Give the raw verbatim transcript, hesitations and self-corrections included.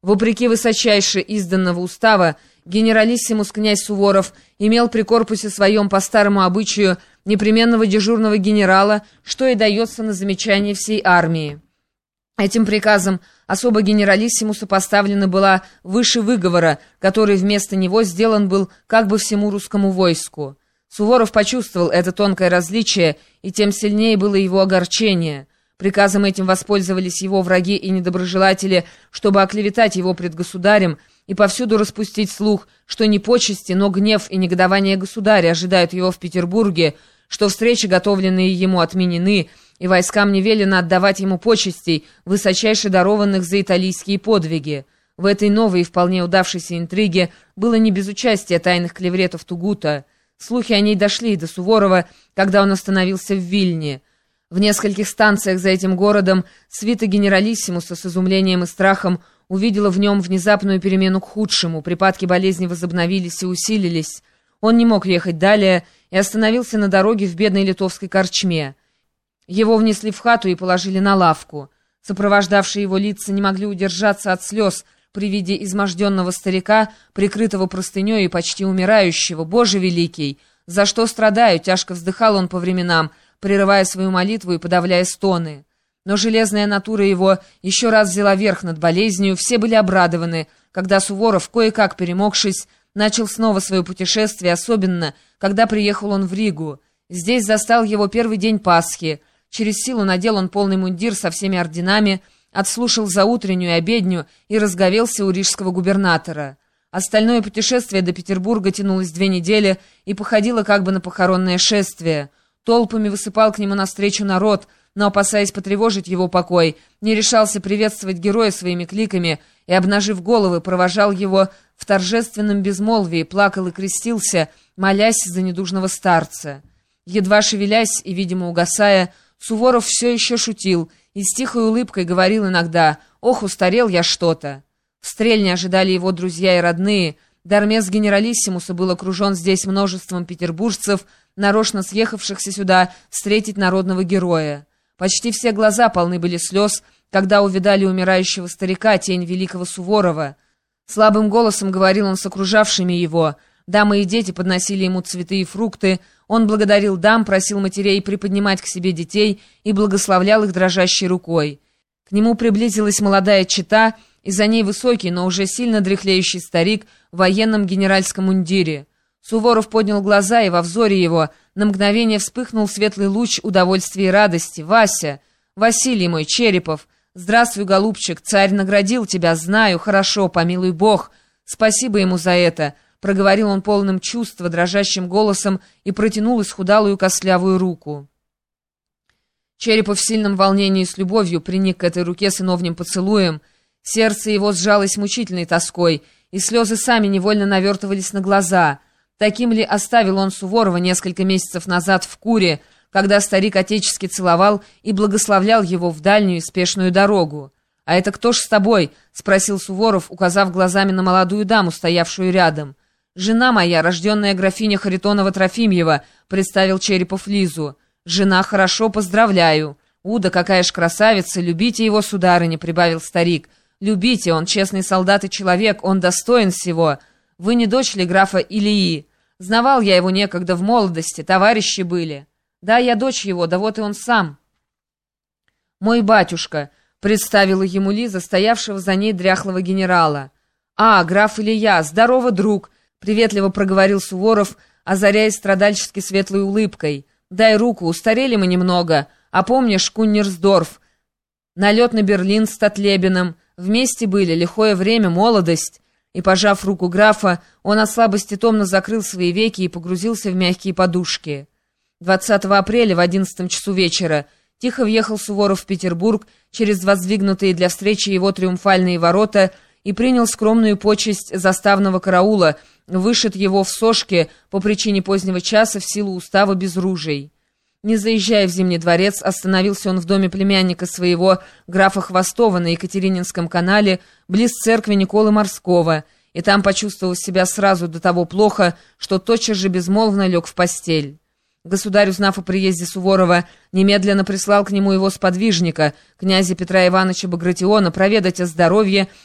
Вопреки высочайше изданного устава, генералиссимус князь Суворов имел при корпусе своем по старому обычаю непременного дежурного генерала, что и дается на замечание всей армии. Этим приказом особо генералиссимусу поставлена была выше выговора, который вместо него сделан был как бы всему русскому войску. Суворов почувствовал это тонкое различие, и тем сильнее было его огорчение. Приказом этим воспользовались его враги и недоброжелатели, чтобы оклеветать его пред государем и повсюду распустить слух, что не почести, но гнев и негодование государя ожидают его в Петербурге, что встречи, готовленные ему, отменены, и войскам не велено отдавать ему почестей, высочайше дарованных за италийские подвиги. В этой новой и вполне удавшейся интриге было не без участия тайных клевретов Тугута. Слухи о ней дошли и до Суворова, когда он остановился в Вильне. В нескольких станциях за этим городом свита генералиссимуса с изумлением и страхом увидела в нем внезапную перемену к худшему, припадки болезни возобновились и усилились. Он не мог ехать далее и остановился на дороге в бедной литовской корчме. Его внесли в хату и положили на лавку. Сопровождавшие его лица не могли удержаться от слез при виде изможденного старика, прикрытого простыней и почти умирающего. «Боже великий! За что страдаю?» — тяжко вздыхал он по временам, прерывая свою молитву и подавляя стоны. Но железная натура его еще раз взяла верх над болезнью, все были обрадованы, когда Суворов, кое-как перемогшись, начал снова свое путешествие, особенно, когда приехал он в Ригу. Здесь застал его первый день Пасхи. Через силу надел он полный мундир со всеми орденами, отслушал заутреннюю обедню и разговелся у рижского губернатора. Остальное путешествие до Петербурга тянулось две недели и походило как бы на похоронное шествие. Толпами высыпал к нему навстречу народ, но, опасаясь потревожить его покой, не решался приветствовать героя своими кликами и, обнажив головы, провожал его в торжественном безмолвии, плакал и крестился, молясь за недужного старца. Едва шевелясь и, видимо, угасая, Суворов все еще шутил и с тихой улыбкой говорил иногда: «Ох, устарел я что-то». В Стрельне ожидали его друзья и родные. Дармес генералиссимуса был окружен здесь множеством петербуржцев, нарочно съехавшихся сюда встретить народного героя. Почти все глаза полны были слез, когда увидали умирающего старика, тень великого Суворова. Слабым голосом говорил он с окружавшими его. Дамы и дети подносили ему цветы и фрукты. Он благодарил дам, просил матерей приподнимать к себе детей и благословлял их дрожащей рукой. К нему приблизилась молодая чета, и за ней высокий, но уже сильно дряхлеющий старик в военном генеральском мундире. Суворов поднял глаза, и во взоре его на мгновение вспыхнул светлый луч удовольствия и радости. «Вася! Василий мой, Черепов! Здравствуй, голубчик! Царь наградил тебя, знаю, хорошо, помилуй Бог! Спасибо ему за это!» Проговорил он полным чувства, дрожащим голосом, и протянул исхудалую костлявую руку. Черепов в сильном волнении и с любовью приник к этой руке сыновним поцелуем. Сердце его сжалось мучительной тоской, и слезы сами невольно навертывались на глаза. Таким ли оставил он Суворова несколько месяцев назад в Куре, когда старик отечески целовал и благословлял его в дальнюю и спешную дорогу? «А это кто ж с тобой?» — спросил Суворов, указав глазами на молодую даму, стоявшую рядом. «Жена моя, рожденная графиня Харитонова-Трофимьева», — представил Черепов Лизу. «Жена, хорошо, поздравляю». «Уда, какая ж красавица, любите его, сударыня», — прибавил старик. «Любите, он честный солдат и человек, он достоин всего. Вы не дочь ли графа Илии? Знавал я его некогда в молодости, товарищи были». «Да, я дочь его, да вот и он сам». «Мой батюшка», — представила ему Лиза, стоявшего за ней дряхлого генерала. «А, граф Илья, здорово, друг», — приветливо проговорил Суворов, озаряясь страдальчески светлой улыбкой. «Дай руку, устарели мы немного. А помнишь Куннерсдорф? Налет на Берлин с Татлебиным. Вместе были, лихое время, молодость». И, пожав руку графа, он от слабости томно закрыл свои веки и погрузился в мягкие подушки. двадцатого апреля в одиннадцатом часу вечера тихо въехал Суворов в Петербург через воздвигнутые для встречи его триумфальные ворота и принял скромную почесть заставного караула, вышед его в Сошке по причине позднего часа в силу устава без ружей. Не заезжая в Зимний дворец, остановился он в доме племянника своего, графа Хвостова, на Екатерининском канале, близ церкви Николы Морского, и там почувствовал себя сразу до того плохо, что тотчас же безмолвно лег в постель. Государь, узнав о приезде Суворова, немедленно прислал к нему его сподвижника, князя Петра Ивановича Багратиона, проведать о здоровье